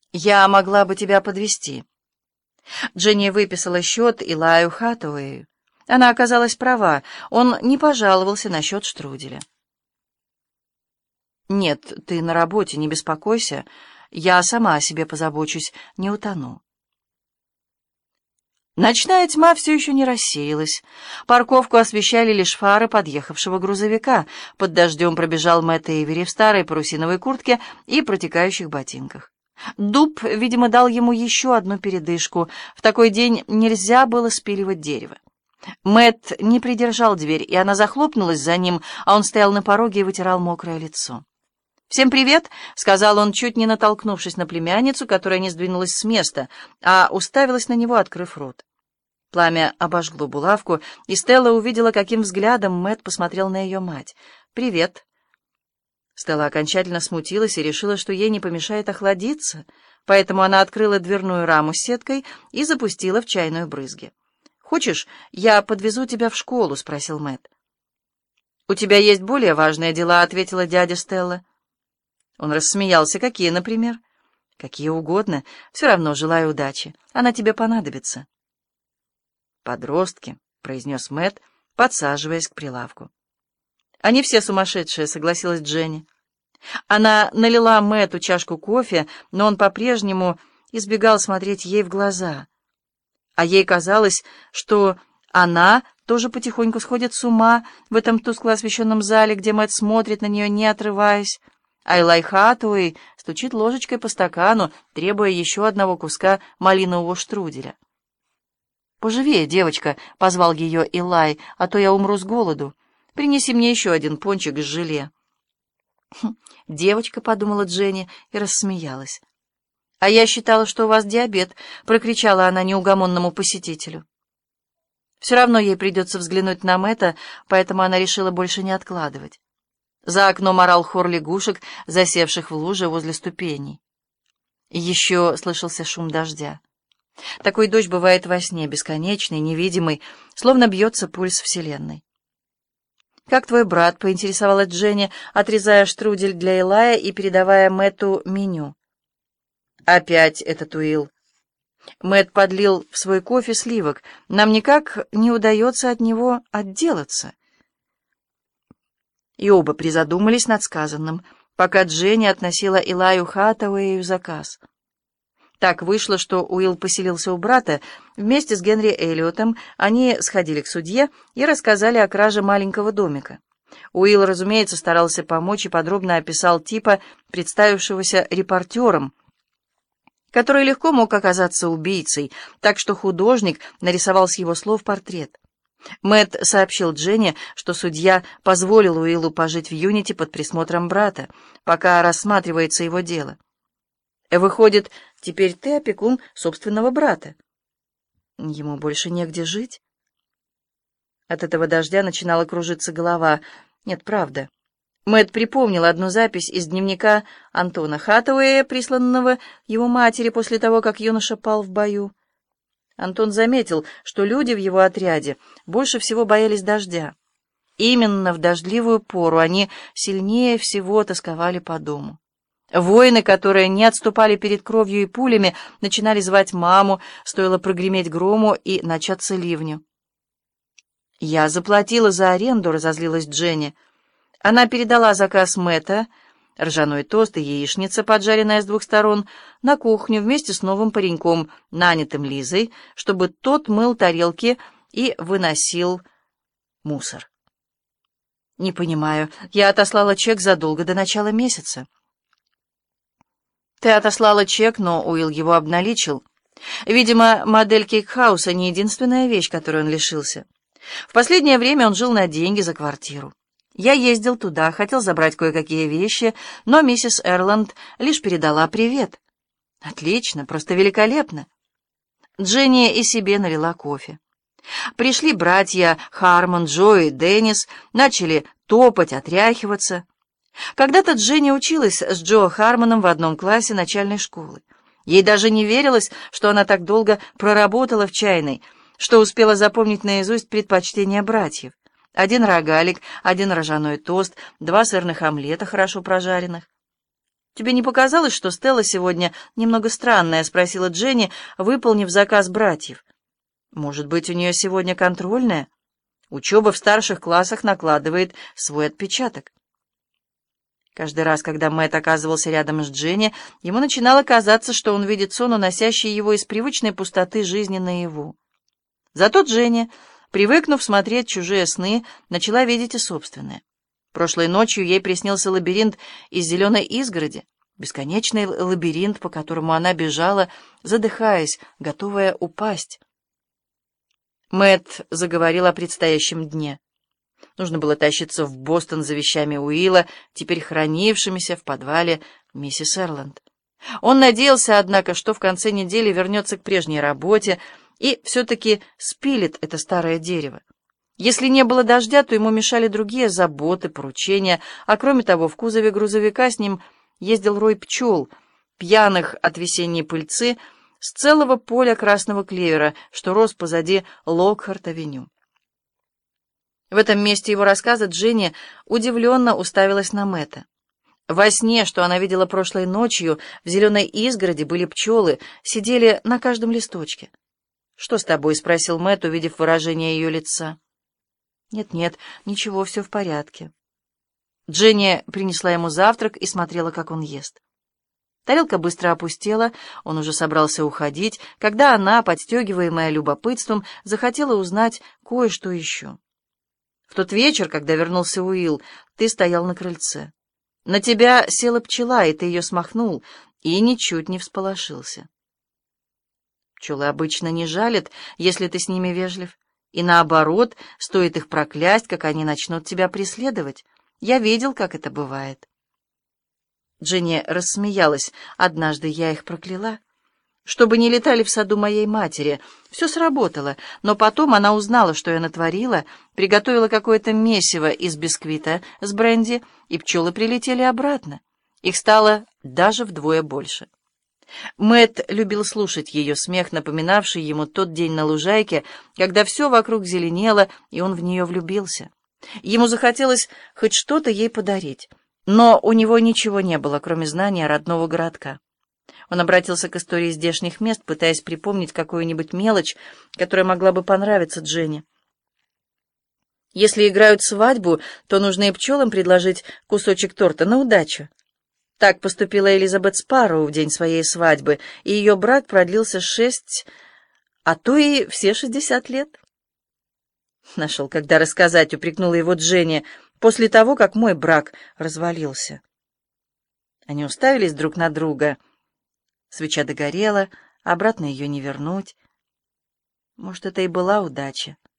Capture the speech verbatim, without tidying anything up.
«Я могла бы тебя подвезти». Дженни выписала счет Илаю Хатуэю. Она оказалась права, он не пожаловался насчет штруделя. «Нет, ты на работе, не беспокойся. Я сама о себе позабочусь, не утону». Ночная тьма все еще не рассеялась. Парковку освещали лишь фары подъехавшего грузовика. Под дождем пробежал Мэтт Эйвери в старой парусиновой куртке и протекающих ботинках. Дуб, видимо, дал ему еще одну передышку. В такой день нельзя было спиливать дерево. Мэтт не придержал дверь, и она захлопнулась за ним, а он стоял на пороге и вытирал мокрое лицо. «Всем привет!» — сказал он, чуть не натолкнувшись на племянницу, которая не сдвинулась с места, а уставилась на него, открыв рот. Пламя обожгло булавку, и Стелла увидела, каким взглядом Мэтт посмотрел на ее мать. «Привет!» Стелла окончательно смутилась и решила, что ей не помешает охладиться, поэтому она открыла дверную раму с сеткой и запустила в чайную брызги. «Хочешь, я подвезу тебя в школу?» — спросил Мэтт. «У тебя есть более важные дела», — ответила дядя Стелла. Он рассмеялся. «Какие, например?» «Какие угодно. Все равно желаю удачи. Она тебе понадобится». «Подростки», — произнес Мэтт, подсаживаясь к прилавку. «Они все сумасшедшие», — согласилась Дженни. Она налила Мэтту чашку кофе, но он по-прежнему избегал смотреть ей в глаза. А ей казалось, что она тоже потихоньку сходит с ума в этом тускло освещенном зале, где Мэтт смотрит на нее, не отрываясь. А Илай Хатуэй стучит ложечкой по стакану, требуя еще одного куска малинового штруделя. «Поживее, девочка», — позвал ее Илай, — «а то я умру с голоду. Принеси мне еще один пончик с желе». «Хм, девочка», — подумала Дженни и рассмеялась. «А я считала, что у вас диабет», — прокричала она неугомонному посетителю. Все равно ей придется взглянуть на Мэтта, поэтому она решила больше не откладывать. За окном орал хор лягушек, засевших в луже возле ступеней. Еще слышался шум дождя. Такой дождь бывает во сне, бесконечный, невидимый, словно бьется пульс Вселенной. «Как твой брат?» — поинтересовалась Дженни, отрезая штрудель для Илая и передавая Мэтту меню. «Опять этот Уилл». Мэтт подлил в свой кофе сливок. «Нам никак не удается от него отделаться». И оба призадумались над сказанным, пока Дженни относила Илаю Хатуэю заказ. Так вышло, что Уилл поселился у брата. Вместе с Генри Эллиотом они сходили к судье и рассказали о краже маленького домика. Уилл, разумеется, старался помочь и подробно описал типа, представившегося репортером, который легко мог оказаться убийцей, так что художник нарисовал с его слов портрет. Мэтт сообщил Дженни, что судья позволил Уиллу пожить в Юнити под присмотром брата, пока рассматривается его дело. «Выходит, теперь ты опекун собственного брата. Ему больше негде жить?» От этого дождя начинала кружиться голова. Нет, правда. Мэтт припомнил одну запись из дневника Антона Хатуэя, присланного его матери после того, как юноша пал в бою. Антон заметил, что люди в его отряде больше всего боялись дождя. Именно в дождливую пору они сильнее всего тосковали по дому. Воины, которые не отступали перед кровью и пулями, начинали звать маму, стоило прогреметь грому и начаться ливню. «Я заплатила за аренду», — разозлилась Дженни. Она передала заказ Мэтта, ржаной тост и яичница, поджаренная с двух сторон, на кухню вместе с новым пареньком, нанятым Лизой, чтобы тот мыл тарелки и выносил мусор. «Не понимаю, я отослала чек задолго до начала месяца». «Ты отослала чек, но Уилл его обналичил. Видимо, модель Кейкхауса не единственная вещь, которой он лишился. В последнее время он жил на деньги за квартиру. Я ездил туда, хотел забрать кое-какие вещи, но миссис Эрланд лишь передала привет». «Отлично, просто великолепно». Дженни и себе налила кофе. Пришли братья Хармон, Джо и Деннис, начали топать, отряхиваться. Когда-то Дженни училась с Джо Хармоном в одном классе начальной школы. Ей даже не верилось, что она так долго проработала в чайной, что успела запомнить наизусть предпочтения братьев. Один рогалик, один ржаной тост, два сырных омлета, хорошо прожаренных. «Тебе не показалось, что Стелла сегодня немного странная?» — спросила Дженни, выполнив заказ братьев. «Может быть, у нее сегодня контрольная? Учеба в старших классах накладывает свой отпечаток». Каждый раз, когда Мэтт оказывался рядом с Дженни, ему начинало казаться, что он видит сон, уносящий его из привычной пустоты жизни наяву. Зато Дженни, привыкнув смотреть чужие сны, начала видеть и собственные. Прошлой ночью ей приснился лабиринт из зеленой изгороди, бесконечный лабиринт, по которому она бежала, задыхаясь, готовая упасть. Мэтт заговорил о предстоящем дне. Нужно было тащиться в Бостон за вещами Уилла, теперь хранившимися в подвале миссис Эрланд. Он надеялся, однако, что в конце недели вернется к прежней работе и все-таки спилит это старое дерево. Если не было дождя, то ему мешали другие заботы, поручения, а кроме того, в кузове грузовика с ним ездил рой пчел, пьяных от весенней пыльцы, с целого поля красного клевера, что рос позади Локхарт-авеню. В этом месте его рассказа Дженни удивленно уставилась на Мэтта. Во сне, что она видела прошлой ночью, в зеленой изгороди были пчелы, сидели на каждом листочке. «Что с тобой?» — спросил Мэтт, увидев выражение ее лица. «Нет-нет, ничего, все в порядке». Дженни принесла ему завтрак и смотрела, как он ест. Тарелка быстро опустела, он уже собрался уходить, когда она, подстегиваемая любопытством, захотела узнать кое-что еще. «В тот вечер, когда вернулся Уилл, ты стоял на крыльце. На тебя села пчела, и ты ее смахнул, и ничуть не всполошился. Пчелы обычно не жалят, если ты с ними вежлив. И наоборот, стоит их проклясть, как они начнут тебя преследовать. Я видел, как это бывает». Дженни рассмеялась. «Однажды я их прокляла, чтобы не летали в саду моей матери. Все сработало, но потом она узнала, что я натворила, приготовила какое-то месиво из бисквита с бренди, и пчелы прилетели обратно. Их стало даже вдвое больше». Мэтт любил слушать ее смех, напоминавший ему тот день на лужайке, когда все вокруг зеленело, и он в нее влюбился. Ему захотелось хоть что-то ей подарить, но у него ничего не было, кроме знания родного городка. Он обратился к истории здешних мест, пытаясь припомнить какую-нибудь мелочь, которая могла бы понравиться Дженни. Если играют свадьбу, то нужно и пчелам предложить кусочек торта на удачу. Так поступила Элизабет Спарроу в день своей свадьбы, и ее брак продлился шесть, а то и все шестьдесят лет. Нашел, когда рассказать, упрекнула его Дженни, после того, как мой брак развалился. Они уставились друг на друга. Свеча догорела, обратно ее не вернуть. Может, это и была удача.